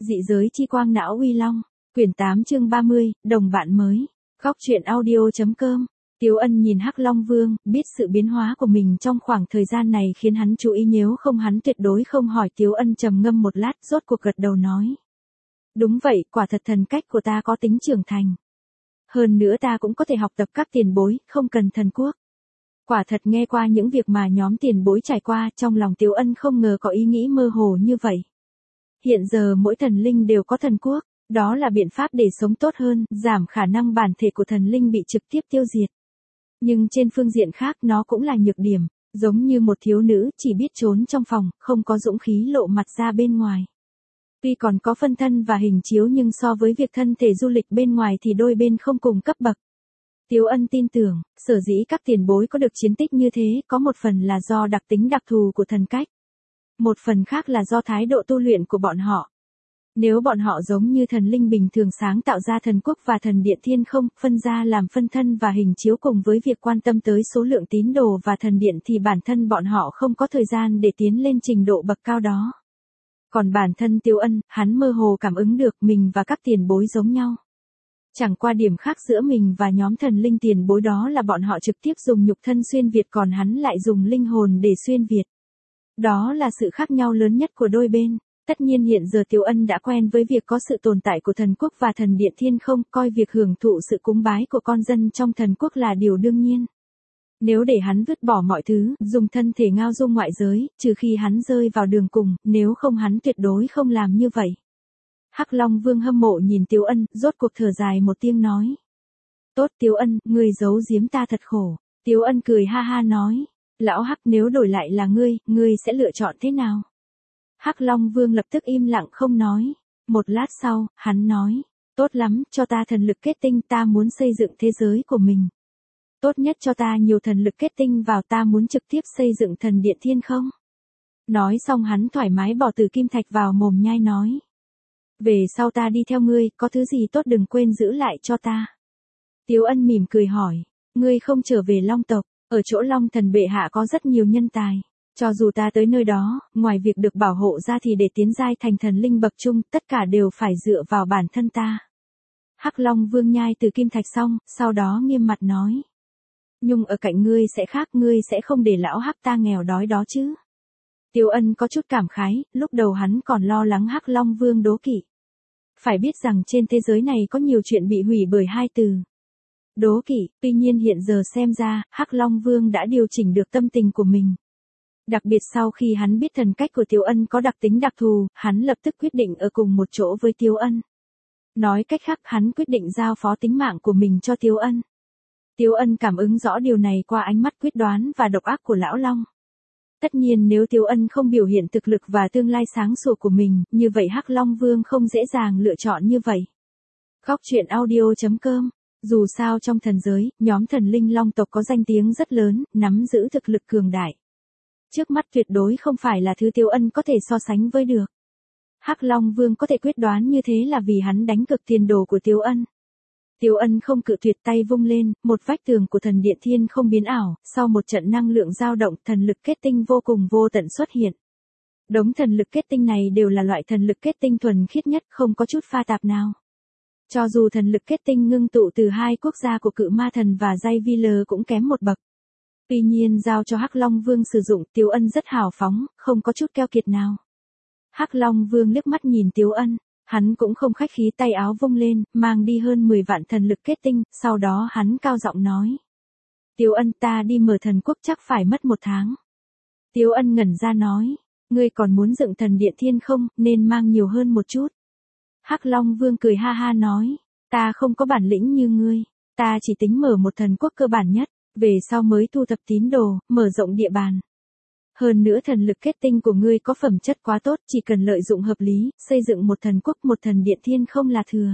Dị giới chi quang não uy long. Quyển 8 chương 30, đồng bạn mới. Góc truyện audio.com. Tiếu Ân nhìn Hắc Long Vương, biết sự biến hóa của mình trong khoảng thời gian này khiến hắn chú ý, nếu không hắn tuyệt đối không hỏi. Tiếu Ân trầm ngâm một lát, rốt cuộc gật đầu nói. Đúng vậy, quả thật thần cách của ta có tính trưởng thành. Hơn nữa ta cũng có thể học tập các tiền bối, không cần thần quốc. Quả thật nghe qua những việc mà nhóm tiền bối trải qua, trong lòng Tiếu Ân không ngờ có ý nghĩ mơ hồ như vậy. Hiện giờ mỗi thần linh đều có thần quốc, đó là biện pháp để sống tốt hơn, giảm khả năng bản thể của thần linh bị trực tiếp tiêu diệt. Nhưng trên phương diện khác nó cũng là nhược điểm, giống như một thiếu nữ chỉ biết trốn trong phòng, không có dũng khí lộ mặt ra bên ngoài. Tuy còn có phân thân và hình chiếu nhưng so với việc thân thể du lịch bên ngoài thì đôi bên không cùng cấp bậc. Tiếu Ân tin tưởng, sở dĩ các tiền bối có được chiến tích như thế, có một phần là do đặc tính đặc thù của thần cách. Một phần khác là do thái độ tu luyện của bọn họ. Nếu bọn họ giống như thần linh bình thường sáng tạo ra thần quốc và thần điện thiên không, phân ra làm phân thân và hình chiếu cùng với việc quan tâm tới số lượng tín đồ và thần điện thì bản thân bọn họ không có thời gian để tiến lên trình độ bậc cao đó. Còn bản thân Tiếu Ân, hắn mơ hồ cảm ứng được mình và các tiền bối giống nhau. Chẳng qua điểm khác giữa mình và nhóm thần linh tiền bối đó là bọn họ trực tiếp dùng nhục thân xuyên Việt, còn hắn lại dùng linh hồn để xuyên Việt. Đó là sự khác nhau lớn nhất của đôi bên. Tất nhiên hiện giờ Tiếu Ân đã quen với việc có sự tồn tại của thần quốc và thần điện thiên không, coi việc hưởng thụ sự cúng bái của con dân trong thần quốc là điều đương nhiên. Nếu để hắn vứt bỏ mọi thứ, dùng thân thể ngao du ngoại giới, trừ khi hắn rơi vào đường cùng, nếu không hắn tuyệt đối không làm như vậy. Hắc Long Vương hâm mộ nhìn Tiếu Ân, rốt cuộc thở dài một tiếng nói. Tốt Tiếu Ân, ngươi giấu giếm ta thật khổ. Tiếu Ân cười ha ha nói. Lão Hắc, nếu đổi lại là ngươi sẽ lựa chọn thế nào? Hắc Long Vương lập tức im lặng không nói. Một lát sau, hắn nói. Tốt lắm, cho ta thần lực kết tinh, ta muốn xây dựng thế giới của mình. Tốt nhất cho ta nhiều thần lực kết tinh vào, ta muốn trực tiếp xây dựng thần điện thiên không. Nói xong hắn thoải mái bỏ từ kim thạch vào mồm nhai nói. Về sau ta đi theo ngươi, có thứ gì tốt đừng quên giữ lại cho ta. Tiếu Ân mỉm cười hỏi. Ngươi không trở về Long tộc, ở chỗ Long thần bệ hạ có rất nhiều nhân tài. Cho dù ta tới nơi đó, ngoài việc được bảo hộ ra thì để tiến giai thành thần linh bậc trung, tất cả đều phải dựa vào bản thân ta. Hắc Long Vương nhai từ kim thạch xong, sau đó nghiêm mặt nói. Nhung ở cạnh ngươi sẽ khác, ngươi sẽ không để lão Hắc ta nghèo đói đó chứ. Tiếu Ân có chút cảm khái, lúc đầu hắn còn lo lắng Hắc Long Vương đố kỵ. Phải biết rằng trên thế giới này có nhiều chuyện bị hủy bởi hai từ. Đố kỵ, tuy nhiên hiện giờ xem ra, Hắc Long Vương đã điều chỉnh được tâm tình của mình. Đặc biệt sau khi hắn biết thần cách của Tiếu Ân có đặc tính đặc thù, hắn lập tức quyết định ở cùng một chỗ với Tiếu Ân. Nói cách khác, hắn quyết định giao phó tính mạng của mình cho Tiếu Ân. Tiếu Ân cảm ứng rõ điều này qua ánh mắt quyết đoán và độc ác của Lão Long. Tất nhiên nếu Tiếu Ân không biểu hiện thực lực và tương lai sáng sủa của mình, như vậy Hắc Long Vương không dễ dàng lựa chọn như vậy. Góc truyện audio.com. Dù sao trong thần giới, nhóm thần linh Long tộc có danh tiếng rất lớn, nắm giữ thực lực cường đại. Trước mắt tuyệt đối không phải là thứ Tiếu Ân có thể so sánh với được. Hắc Long Vương có thể quyết đoán như thế là vì hắn đánh cực tiền đồ của Tiếu Ân. Tiếu Ân không cự tuyệt, tay vung lên, một vách tường của thần điện thiên không biến ảo, sau một trận năng lượng dao động, thần lực kết tinh vô cùng vô tận xuất hiện. Đống thần lực kết tinh này đều là loại thần lực kết tinh thuần khiết nhất, không có chút pha tạp nào. Cho dù thần lực kết tinh ngưng tụ từ hai quốc gia của Cự Ma Thần và Dai Vi Lờ cũng kém một bậc. Tuy nhiên giao cho Hắc Long Vương sử dụng, Tiếu Ân rất hào phóng, không có chút keo kiệt nào. Hắc Long Vương liếc mắt nhìn Tiếu Ân, hắn cũng không khách khí, tay áo vung lên, mang đi hơn 10 vạn thần lực kết tinh, sau đó hắn cao giọng nói. Tiếu Ân, ta đi mở thần quốc chắc phải mất 1 tháng. Tiếu Ân ngẩn ra nói, ngươi còn muốn dựng thần điện thiên không, nên mang nhiều hơn một chút. Hắc Long Vương cười ha ha nói, ta không có bản lĩnh như ngươi, ta chỉ tính mở một thần quốc cơ bản nhất. Về sau mới thu thập tín đồ, mở rộng địa bàn. Hơn nữa thần lực kết tinh của ngươi có phẩm chất quá tốt, chỉ cần lợi dụng hợp lý, xây dựng một thần quốc, một thần điện thiên không là thừa.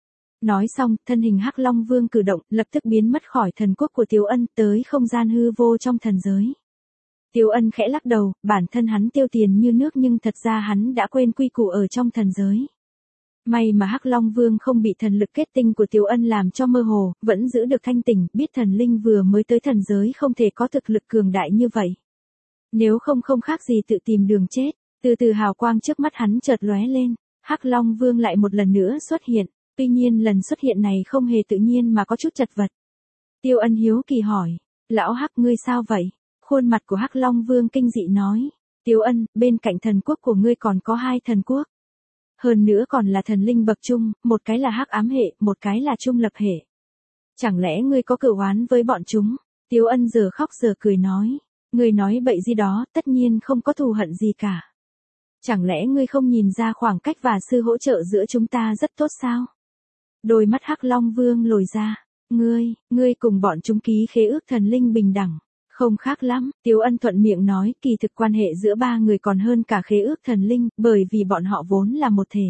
Nói xong, thân hình Hắc Long Vương cử động, lập tức biến mất khỏi thần quốc của Tiếu Ân, tới không gian hư vô trong thần giới. Tiếu Ân khẽ lắc đầu, bản thân hắn tiêu tiền như nước nhưng thật ra hắn đã quên quy củ ở trong thần giới. May mà Hắc Long Vương không bị thần lực kết tinh của Tiếu Ân làm cho mơ hồ, vẫn giữ được thanh tỉnh, biết thần linh vừa mới tới thần giới không thể có thực lực cường đại như vậy. Nếu không khác gì tự tìm đường chết. Từ từ hào quang trước mắt hắn chợt lóe lên, Hắc Long Vương lại một lần nữa xuất hiện, tuy nhiên lần xuất hiện này không hề tự nhiên mà có chút chật vật. Tiêu Ân hiếu kỳ hỏi, lão Hắc ngươi sao vậy? Khuôn mặt của Hắc Long Vương kinh dị nói, Tiêu Ân, bên cạnh thần quốc của ngươi còn có 2 thần quốc. Hơn nữa còn là thần linh bậc trung, một cái là hắc ám hệ, một cái là trung lập hệ. Chẳng lẽ ngươi có cựu oán với bọn chúng? Tiêu Ân giờ khóc giờ cười nói, ngươi nói bậy gì đó, tất nhiên không có thù hận gì cả. Chẳng lẽ ngươi không nhìn ra khoảng cách và sự hỗ trợ giữa chúng ta rất tốt sao? Đôi mắt Hắc Long Vương lồi ra, ngươi cùng bọn chúng ký khế ước thần linh bình đẳng. Không khác lắm, Tiêu Ân thuận miệng nói, kỳ thực quan hệ giữa 3 người còn hơn cả khế ước thần linh, bởi vì bọn họ vốn là một thể.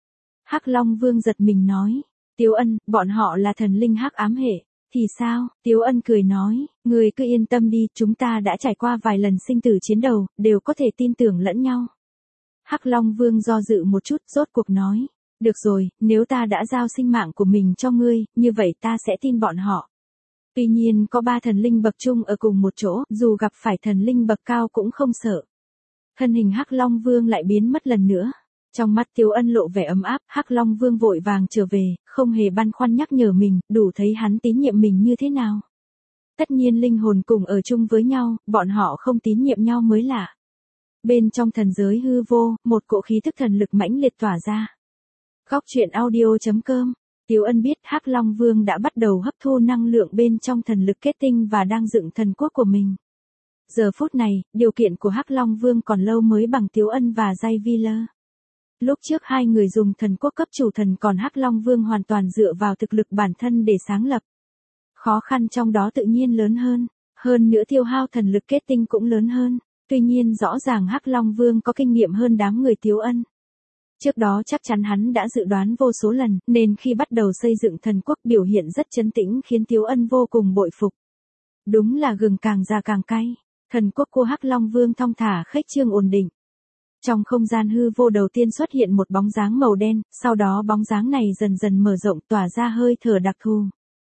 Hắc Long Vương giật mình nói, Tiêu Ân, bọn họ là thần linh hắc ám hệ, thì sao? Tiêu Ân cười nói, ngươi cứ yên tâm đi, chúng ta đã trải qua vài lần sinh tử chiến đầu, đều có thể tin tưởng lẫn nhau. Hắc Long Vương do dự một chút, rốt cuộc nói, được rồi, nếu ta đã giao sinh mạng của mình cho ngươi, như vậy ta sẽ tin bọn họ. Tuy nhiên có 3 thần linh bậc trung ở cùng một chỗ, dù gặp phải thần linh bậc cao cũng không sợ. Thân hình Hắc Long Vương lại biến mất lần nữa. Trong mắt Tiêu Ân lộ vẻ ấm áp, Hắc Long Vương vội vàng trở về, không hề băn khoăn nhắc nhở mình, đủ thấy hắn tín nhiệm mình như thế nào. Tất nhiên linh hồn cùng ở chung với nhau, bọn họ không tín nhiệm nhau mới lạ. Bên trong thần giới hư vô, một cỗ khí thức thần lực mãnh liệt tỏa ra. Góc truyện audio.com. Tiêu Ân biết Hắc Long Vương đã bắt đầu hấp thu năng lượng bên trong thần lực kết tinh và đang dựng thần quốc của mình. Giờ phút này, điều kiện của Hắc Long Vương còn lâu mới bằng Tiêu Ân và Jay Wheeler. Lúc trước 2 người dùng thần quốc cấp chủ thần, còn Hắc Long Vương hoàn toàn dựa vào thực lực bản thân để sáng lập. Khó khăn trong đó tự nhiên lớn hơn nữa tiêu hao thần lực kết tinh cũng lớn hơn. Tuy nhiên rõ ràng Hắc Long Vương có kinh nghiệm hơn đám người Tiêu Ân. Trước đó chắc chắn hắn đã dự đoán vô số lần, nên khi bắt đầu xây dựng thần quốc biểu hiện rất trấn tĩnh khiến Tiêu Ân vô cùng bội phục. Đúng là gừng càng già càng cay, thần quốc của Hắc Long Vương thong thả khuếch trương ổn định. Trong không gian hư vô đầu tiên xuất hiện một bóng dáng màu đen, sau đó bóng dáng này dần dần mở rộng tỏa ra hơi thở đặc thù.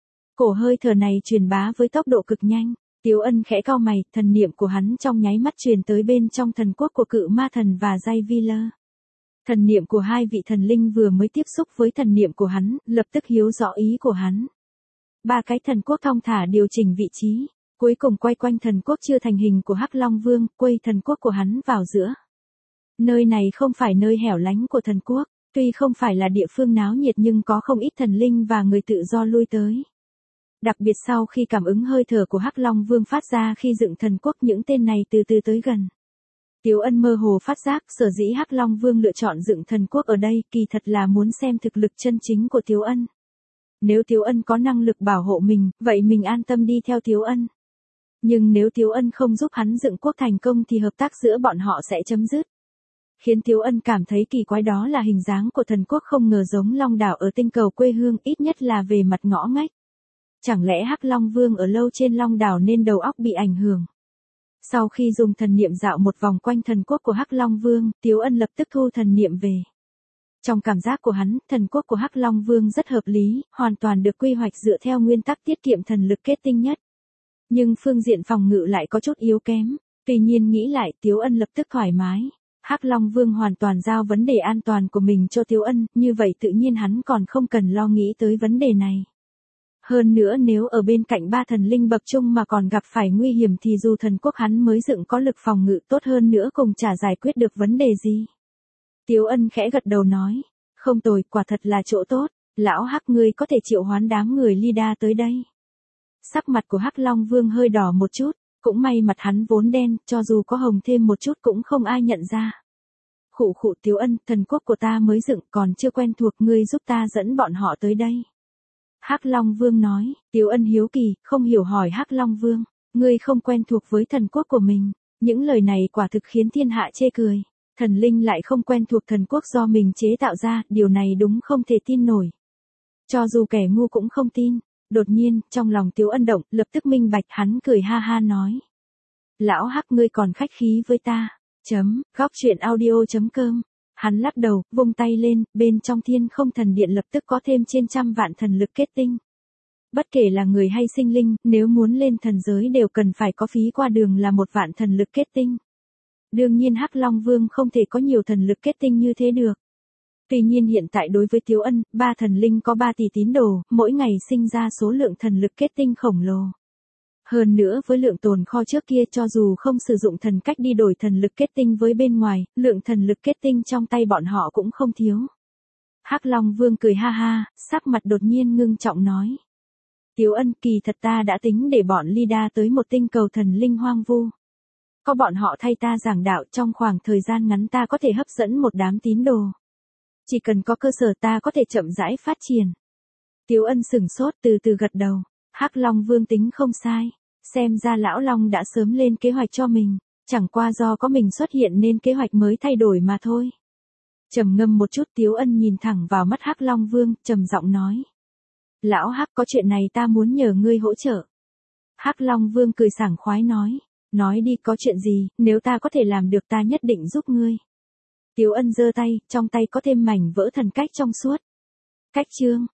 Cổ hơi thở này truyền bá với tốc độ cực nhanh. Tiêu Ân khẽ cau mày, thần niệm của hắn trong nháy mắt truyền tới bên trong thần quốc của Cự Ma Thần và Jay Wheeler. Thần niệm của 2 vị thần linh vừa mới tiếp xúc với thần niệm của hắn, lập tức hiểu rõ ý của hắn. 3 cái thần quốc thong thả điều chỉnh vị trí, cuối cùng quay quanh thần quốc chưa thành hình của Hắc Long Vương, quây thần quốc của hắn vào giữa. Nơi này không phải nơi hẻo lánh của thần quốc, tuy không phải là địa phương náo nhiệt nhưng có không ít thần linh và người tự do lui tới. Đặc biệt sau khi cảm ứng hơi thở của Hắc Long Vương phát ra khi dựng thần quốc, những tên này từ từ tới gần. Tiêu Ân mơ hồ phát giác sở dĩ Hắc Long Vương lựa chọn dựng thần quốc ở đây kỳ thật là muốn xem thực lực chân chính của Tiêu Ân. Nếu Tiêu Ân có năng lực bảo hộ mình, vậy mình an tâm đi theo Tiêu Ân. Nhưng nếu Tiêu Ân không giúp hắn dựng quốc thành công thì hợp tác giữa bọn họ sẽ chấm dứt. Khiến Tiêu Ân cảm thấy kỳ quái đó là hình dáng của thần quốc không ngờ giống Long đảo ở tinh cầu quê hương, ít nhất là về mặt ngõ ngách. Chẳng lẽ Hắc Long Vương ở lâu trên Long đảo nên đầu óc bị ảnh hưởng? Sau khi dùng thần niệm dạo một vòng quanh thần quốc của Hắc Long Vương, Tiêu Ân lập tức thu thần niệm về. Trong cảm giác của hắn, thần quốc của Hắc Long Vương rất hợp lý, hoàn toàn được quy hoạch dựa theo nguyên tắc tiết kiệm thần lực kết tinh nhất. Nhưng phương diện phòng ngự lại có chút yếu kém. Tuy nhiên nghĩ lại, Tiêu Ân lập tức thoải mái. Hắc Long Vương hoàn toàn giao vấn đề an toàn của mình cho Tiêu Ân, như vậy tự nhiên hắn còn không cần lo nghĩ tới vấn đề này. Hơn nữa nếu ở bên cạnh 3 thần linh bậc trung mà còn gặp phải nguy hiểm thì dù thần quốc hắn mới dựng có lực phòng ngự tốt hơn nữa cùng chả giải quyết được vấn đề gì. Tiêu Ân khẽ gật đầu nói, không tồi, quả thật là chỗ tốt, lão Hắc ngươi có thể triệu hoán đám người Lida tới đây. Sắc mặt của Hắc Long Vương hơi đỏ một chút, cũng may mặt hắn vốn đen, cho dù có hồng thêm một chút cũng không ai nhận ra. Khụ khụ Tiêu Ân, thần quốc của ta mới dựng còn chưa quen thuộc, ngươi giúp ta dẫn bọn họ tới đây. Hắc Long Vương nói, Tiêu Ân hiếu kỳ, không hiểu hỏi Hắc Long Vương, ngươi không quen thuộc với thần quốc của mình. Những lời này quả thực khiến thiên hạ chê cười. Thần linh lại không quen thuộc thần quốc do mình chế tạo ra, điều này đúng không thể tin nổi. Cho dù kẻ ngu cũng không tin. Đột nhiên, trong lòng Tiêu Ân động, lập tức minh bạch, hắn cười ha ha nói. Lão Hắc ngươi còn khách khí với ta. Góc truyện audio.com. Hắn lắc đầu, vung tay lên, bên trong thiên không thần điện lập tức có thêm trên 100 vạn thần lực kết tinh. Bất kể là người hay sinh linh, nếu muốn lên thần giới đều cần phải có phí qua đường là 1 vạn thần lực kết tinh. Đương nhiên Hắc Long Vương không thể có nhiều thần lực kết tinh như thế được. Tuy nhiên hiện tại đối với Tiếu Ân, 3 thần linh có 3 tỷ tín đồ, mỗi ngày sinh ra số lượng thần lực kết tinh khổng lồ. Hơn nữa với lượng tồn kho trước kia cho dù không sử dụng thần cách đi đổi thần lực kết tinh với bên ngoài, lượng thần lực kết tinh trong tay bọn họ cũng không thiếu. Hắc Long Vương cười ha ha, sắc mặt đột nhiên ngưng trọng nói. Tiếu Ân, kỳ thật ta đã tính để bọn Lida tới một tinh cầu thần linh hoang vu. Có bọn họ thay ta giảng đạo, trong khoảng thời gian ngắn ta có thể hấp dẫn một đám tín đồ. Chỉ cần có cơ sở ta có thể chậm rãi phát triển. Tiếu Ân sửng sốt từ từ gật đầu. Hắc Long Vương tính không sai. Xem ra lão Long đã sớm lên kế hoạch cho mình. Chẳng qua do có mình xuất hiện nên kế hoạch mới thay đổi mà thôi. Trầm ngâm một chút, Tiếu Ân nhìn thẳng vào mắt Hắc Long Vương, trầm giọng nói. Lão Hắc, có chuyện này ta muốn nhờ ngươi hỗ trợ. Hắc Long Vương cười sảng khoái nói. Nói đi, có chuyện gì, nếu ta có thể làm được ta nhất định giúp ngươi. Tiếu Ân giơ tay, trong tay có thêm mảnh vỡ thần cách trong suốt. Cách chương.